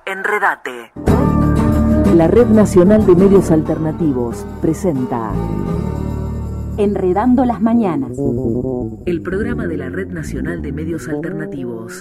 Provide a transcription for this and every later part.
Enredate. La Red Nacional de Medios Alternativos presenta Enredando las Mañanas, el programa de la Red Nacional de Medios Alternativos.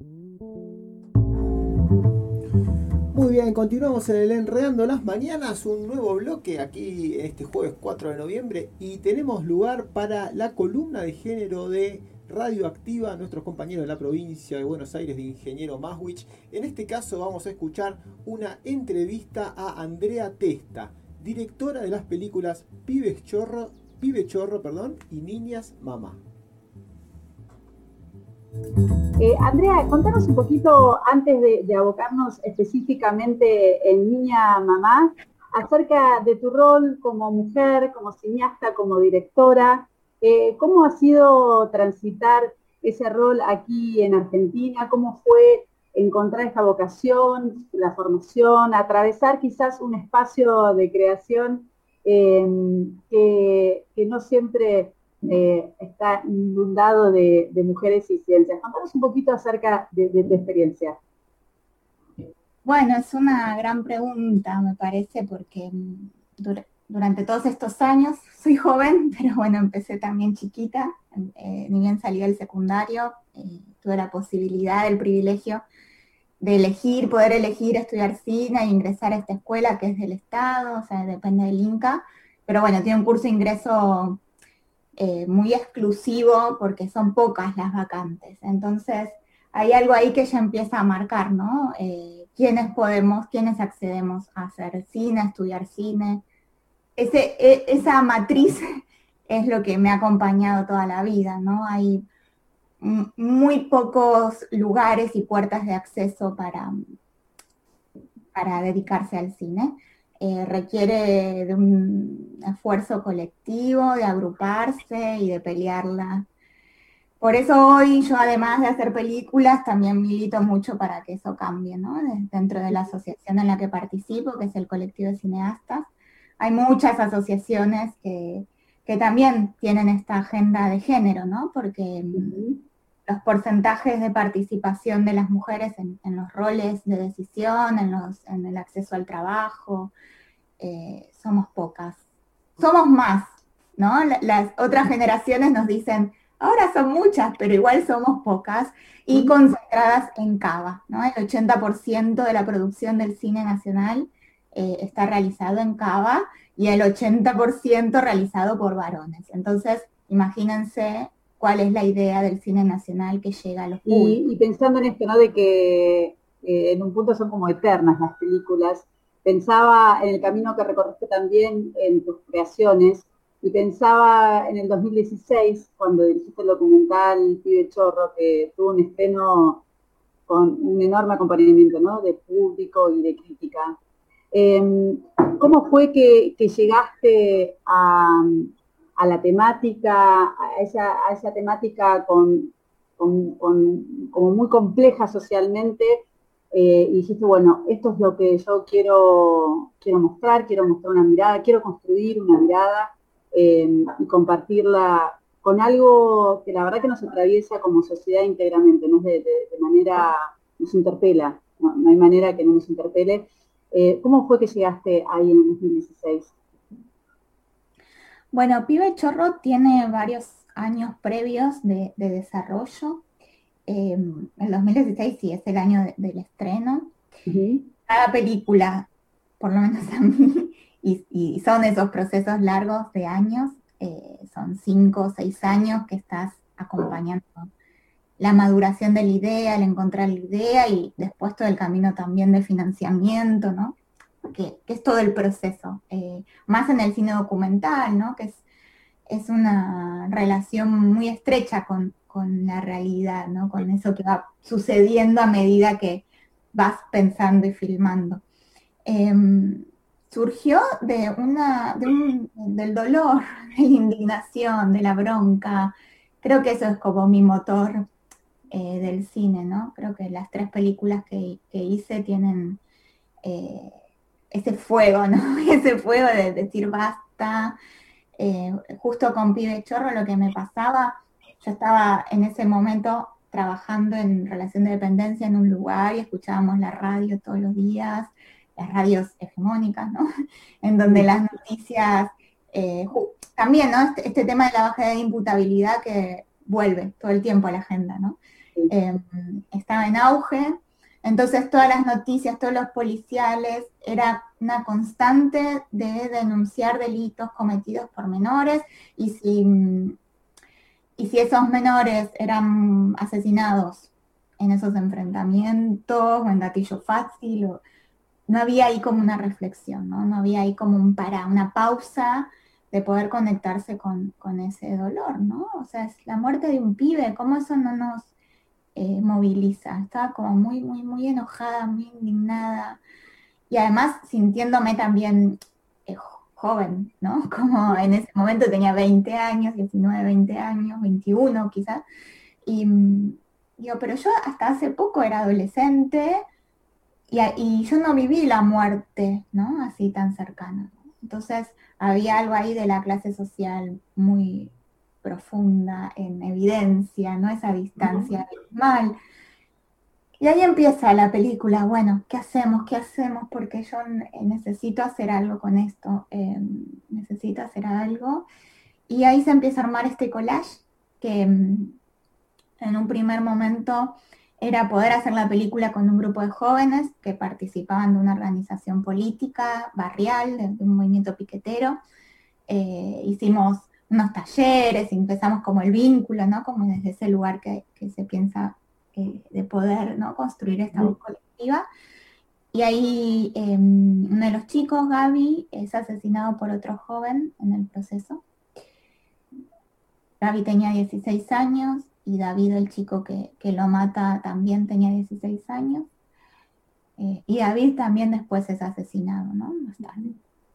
Muy bien, continuamos en el Enredando las Mañanas, un nuevo bloque aquí este jueves 4 de noviembre y tenemos lugar para la columna de género de Radioactiva, nuestros compañeros de la provincia de Buenos Aires, de Ingeniero Maswich. En este caso vamos a escuchar una entrevista a Andrea Testa, directora de las películas Pibe Chorro, y Niñas Mamá. Andrea, contanos un poquito, antes de abocarnos específicamente en Niña Mamá, acerca de tu rol como mujer, como cineasta, como directora. ¿Cómo ha sido transitar ese rol aquí en Argentina? ¿Cómo fue encontrar esta vocación, la formación, atravesar quizás un espacio de creación que no siempre está inundado de mujeres y ciencias? Contanos un poquito acerca de tu experiencia. Bueno, es una gran pregunta, me parece, porque durante todos estos años, soy joven, pero bueno, empecé también chiquita, ni bien salí del secundario, tuve la posibilidad, el privilegio de poder elegir estudiar cine e ingresar a esta escuela que es del Estado, o sea, depende del INCA, pero bueno, tiene un curso de ingreso muy exclusivo porque son pocas las vacantes, entonces hay algo ahí que ya empieza a marcar, ¿no? ¿Quiénes accedemos a hacer cine, a estudiar cine? Esa matriz es lo que me ha acompañado toda la vida, ¿no? Hay muy pocos lugares y puertas de acceso para dedicarse al cine. Requiere de un esfuerzo colectivo, de agruparse y de pelearla. Por eso hoy yo, además de hacer películas, también milito mucho para que eso cambie, ¿no? Dentro de la asociación en la que participo, que es el Colectivo de Cineastas, hay muchas asociaciones que también tienen esta agenda de género, ¿no? Porque los porcentajes de participación de las mujeres en los roles de decisión, en el acceso al trabajo, somos pocas. Somos más, ¿no? Las otras generaciones nos dicen, ahora son muchas, pero igual somos pocas, y concentradas en Cava, ¿no? El 80% de la producción del cine nacional está realizado en Cava, y el 80% realizado por varones. Entonces, imagínense cuál es la idea del cine nacional que llega a los públicos. Y pensando en esto, ¿no? De que en un punto son como eternas las películas, pensaba en el camino que recorriste también en tus creaciones, y pensaba en el 2016, cuando dirigiste el documental Pibe Chorro, que tuvo un estreno con un enorme acompañamiento, ¿no? De público y de crítica. ¿Cómo fue que llegaste a la temática, a esa temática como muy compleja socialmente, y dijiste, bueno, esto es lo que yo quiero mostrar una mirada, quiero construir una mirada y compartirla con algo que la verdad que nos atraviesa como sociedad íntegramente, ¿no? De manera, nos interpela, no hay manera que no nos interpele. ¿Cómo fue que llegaste ahí en el 2016? Bueno, Pibe Chorro tiene varios años previos de desarrollo. El 2016 sí es el año del estreno. Cada película, por lo menos a mí, y son esos procesos largos de años, son 5 o 6 años que estás acompañando la maduración de la idea, el encontrar la idea y después todo el camino también de financiamiento, ¿no? Que es todo el proceso, más en el cine documental, ¿no? Que es una relación muy estrecha con la realidad, ¿no? Con eso que va sucediendo a medida que vas pensando y filmando. Surgió del dolor, de la indignación, de la bronca. Creo que eso es como mi motor del cine, ¿no? Creo que las 3 películas que hice tienen ese fuego, ¿no? Ese fuego de decir basta. Justo con Pibe Chorro lo que me pasaba, yo estaba en ese momento trabajando en relación de dependencia en un lugar y escuchábamos la radio todos los días, las radios hegemónicas, ¿no? En donde las noticias, también, ¿no? Este tema de la baja de imputabilidad que vuelve todo el tiempo a la agenda, ¿no? Estaba en auge, entonces todas las noticias, todos los policiales, era una constante de denunciar delitos cometidos por menores, y si esos menores eran asesinados en esos enfrentamientos o en gatillo fácil, no había ahí como una reflexión, ¿no? No había ahí como una pausa de poder conectarse con ese dolor, ¿no? O sea, es la muerte de un pibe, ¿cómo eso no nos moviliza? Estaba como muy, muy, muy enojada, muy indignada, y además sintiéndome también joven, ¿no? Como en ese momento tenía 20 años, 19, 20 años, 21 quizás, y digo, pero yo hasta hace poco era adolescente, y yo no viví la muerte, ¿no? Así tan cercana, ¿no? Entonces había algo ahí de la clase social muy profunda, en evidencia, ¿no? Esa distancia abismal. Y ahí empieza la película, bueno, ¿qué hacemos? ¿Qué hacemos? Porque yo necesito hacer algo con esto, necesito hacer algo. Y ahí se empieza a armar este collage, que en un primer momento era poder hacer la película con un grupo de jóvenes que participaban de una organización política barrial, de un movimiento piquetero. Hicimos unos talleres, empezamos como el vínculo, ¿no? Como desde ese lugar que se piensa de poder, ¿no? Construir esta voz colectiva. Y ahí uno de los chicos, Gaby, es asesinado por otro joven en el proceso. Gaby tenía 16 años y David, el chico que lo mata, también tenía 16 años. Y David también después es asesinado, ¿no? Más tarde.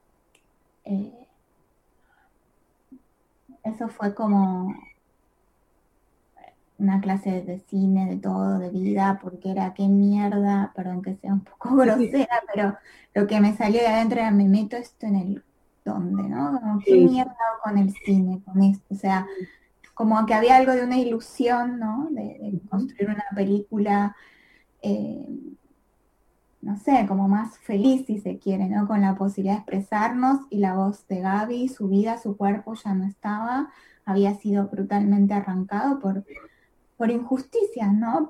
Eso fue como una clase de cine, de todo, de vida, porque era qué mierda, perdón que sea un poco grosera, pero lo que me salió de adentro era, me meto esto en el dónde, ¿no? Como, qué mierda hago con el cine, con esto, o sea, como que había algo de una ilusión, ¿no? De construir una película, no sé, como más feliz, si se quiere, ¿no? Con la posibilidad de expresarnos, y la voz de Gaby, su vida, su cuerpo ya no estaba, había sido brutalmente arrancado por injusticias, ¿no?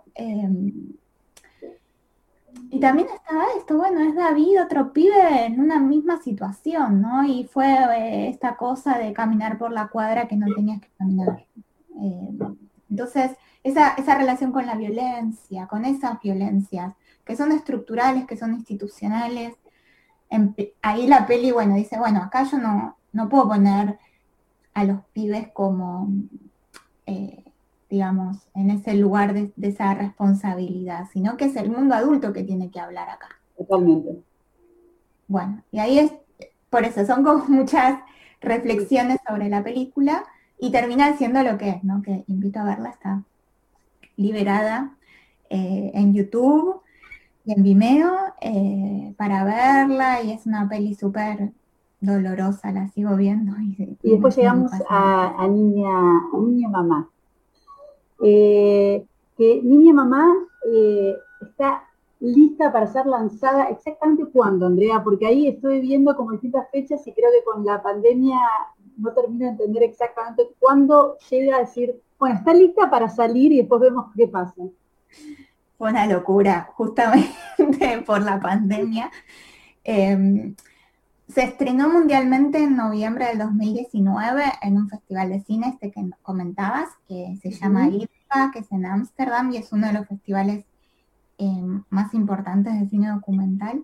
Y también estaba esto, bueno, es David, otro pibe en una misma situación, ¿no? Y fue esta cosa de caminar por la cuadra que no tenías que caminar. Entonces, esa relación con la violencia, con esas violencias, que son estructurales, que son institucionales, ahí la peli, bueno, dice, bueno, acá yo no puedo poner a los pibes como... digamos, en ese lugar de esa responsabilidad, sino que es el mundo adulto que tiene que hablar acá. Totalmente. Bueno, y ahí es, por eso, son como muchas reflexiones sobre la película, y termina siendo lo que es, ¿no? Que invito a verla, está liberada en YouTube y en Vimeo para verla, y es una peli súper dolorosa, la sigo viendo. Y después llegamos a Niña Mamá. Que Niña Mamá está lista para ser lanzada exactamente cuándo, Andrea, porque ahí estoy viendo como distintas fechas y creo que con la pandemia no termino de entender exactamente cuándo llega a decir, bueno, está lista para salir y después vemos qué pasa. Fue una locura, justamente por la pandemia. Se estrenó mundialmente en noviembre del 2019 en un festival de cine, que comentabas, que se llama IDFA, que es en Ámsterdam, y es uno de los festivales más importantes de cine documental.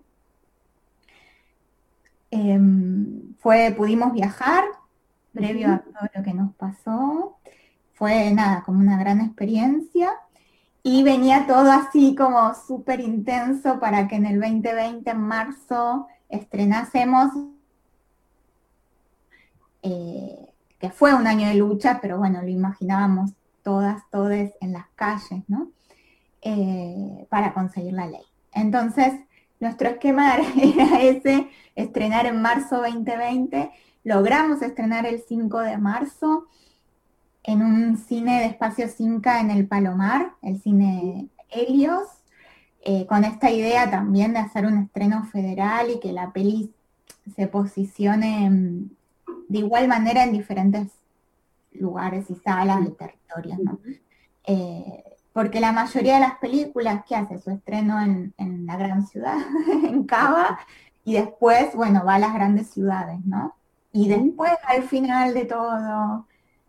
Pudimos viajar, previo a todo lo que nos pasó. Fue nada, como una gran experiencia. Y venía todo así como súper intenso para que en el 2020, en marzo, estrenásemos, que fue un año de lucha, pero bueno, lo imaginábamos todas en las calles, ¿no? Para conseguir la ley. Entonces, nuestro esquema era ese, estrenar en marzo 2020, logramos estrenar el 5 de marzo, en un cine de Espacios Inca en el Palomar, el cine Helios, con esta idea también de hacer un estreno federal y que la peli se posicione de igual manera en diferentes lugares y salas y territorios, ¿no? Porque la mayoría de las películas que hace su estreno en la gran ciudad, en Cava, y después, bueno, va a las grandes ciudades, ¿no? Y después, al final de todo,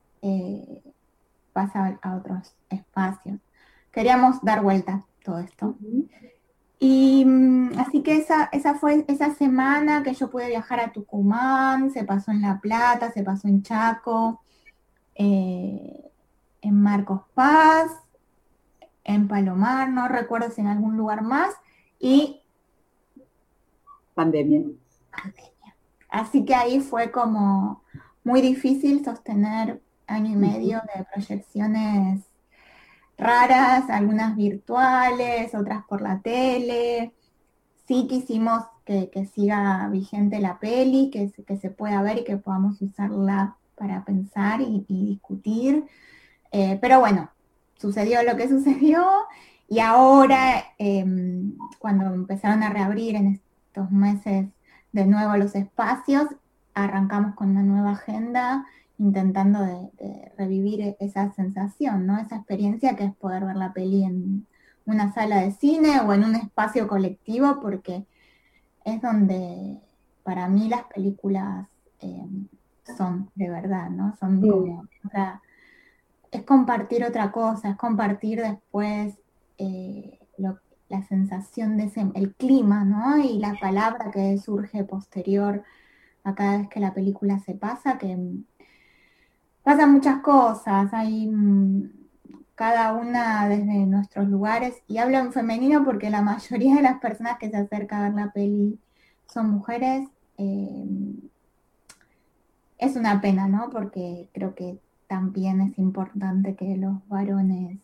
pasa a otros espacios. Queríamos dar vuelta todo esto. Y así que esa fue esa semana que yo pude viajar a Tucumán, se pasó en La Plata, se pasó en Chaco, en Marcos Paz, en Palomar, no recuerdo si en algún lugar más, y pandemia. Así que ahí fue como muy difícil sostener año y medio de proyecciones raras, algunas virtuales, otras por la tele. Sí quisimos que siga vigente la peli, que se pueda ver y que podamos usarla para pensar y discutir. Pero bueno, sucedió lo que sucedió y ahora, cuando empezaron a reabrir en estos meses de nuevo los espacios, arrancamos con una nueva agenda intentando de revivir esa sensación, ¿no? Esa experiencia que es poder ver la peli en una sala de cine o en un espacio colectivo, porque es donde para mí las películas son de verdad, ¿no? Son como es compartir otra cosa, es compartir después la sensación de el clima, ¿no? Y la palabra que surge posterior a cada vez que la película se pasa, que pasan muchas cosas, hay cada una desde nuestros lugares, y hablo en femenino porque la mayoría de las personas que se acercan a ver la peli son mujeres. Es una pena, ¿no? Porque creo que también es importante que los varones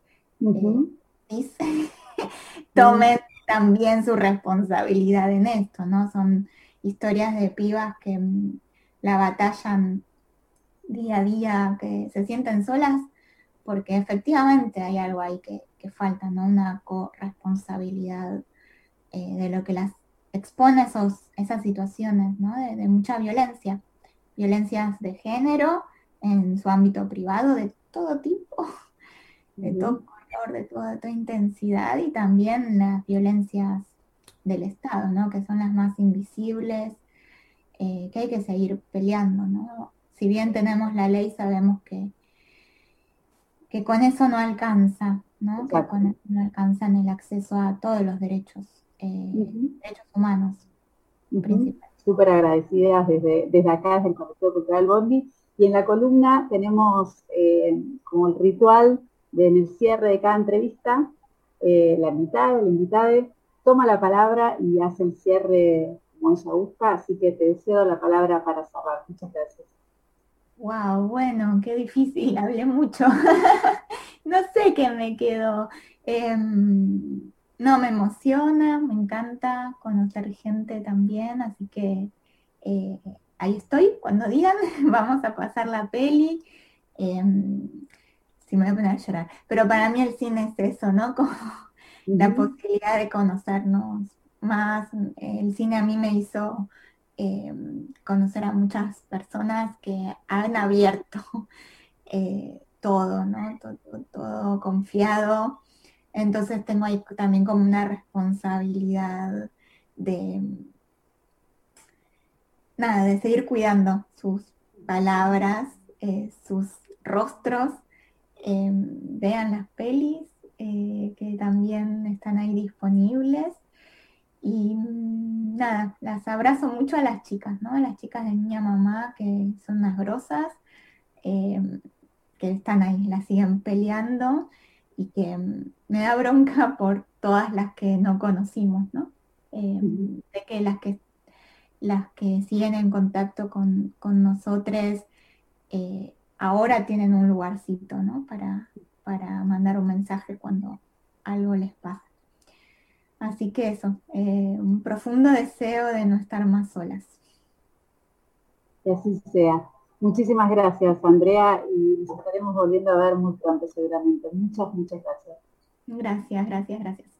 tomen también su responsabilidad en esto, ¿no? Son historias de pibas que la batallan día a día, que se sienten solas, porque efectivamente hay algo ahí que falta, ¿no? Una corresponsabilidad de lo que las expone esas situaciones, ¿no? De mucha violencia. Violencias de género en su ámbito privado, de todo tipo, de todo color, de toda intensidad, y también las violencias del Estado, ¿no? Que son las más invisibles, que hay que seguir peleando, ¿no? Si bien tenemos la ley, sabemos que con eso no alcanza, ¿no? Que con eso no alcanzan el acceso a todos los derechos, derechos humanos, principalmente. Súper agradecidas desde acá, desde el Colectivo Cultural Bondi. Y en la columna tenemos como el ritual en el cierre de cada entrevista, la invitada, el invitado, toma la palabra y hace el cierre como ella gusta, así que te cedo la palabra para cerrar. Muchas gracias. Wow, bueno, qué difícil, hablé mucho. No sé qué me quedo. No, me emociona, me encanta conocer gente también, así que ahí estoy, cuando digan, vamos a pasar la peli. Sí, me voy a poner a llorar. Pero para mí el cine es eso, ¿no? Como la posibilidad de conocernos más. El cine a mí me hizo conocer a muchas personas que han abierto todo, ¿no? Todo confiado. Entonces tengo ahí también como una responsabilidad de seguir cuidando sus palabras, sus rostros. Vean las pelis que también están ahí disponibles. Y nada, las abrazo mucho a las chicas, ¿no? A las chicas de Niña Mamá, que son unas grosas, que están ahí, las siguen peleando, y que me da bronca por todas las que no conocimos, ¿no? De que las que siguen en contacto con nosotros ahora tienen un lugarcito, ¿no? Para mandar un mensaje cuando algo les pasa. Así que eso, un profundo deseo de no estar más solas. Que así sea. Muchísimas gracias, Andrea, y nos estaremos volviendo a ver muy pronto seguramente. Muchas, muchas gracias. Gracias, gracias, gracias.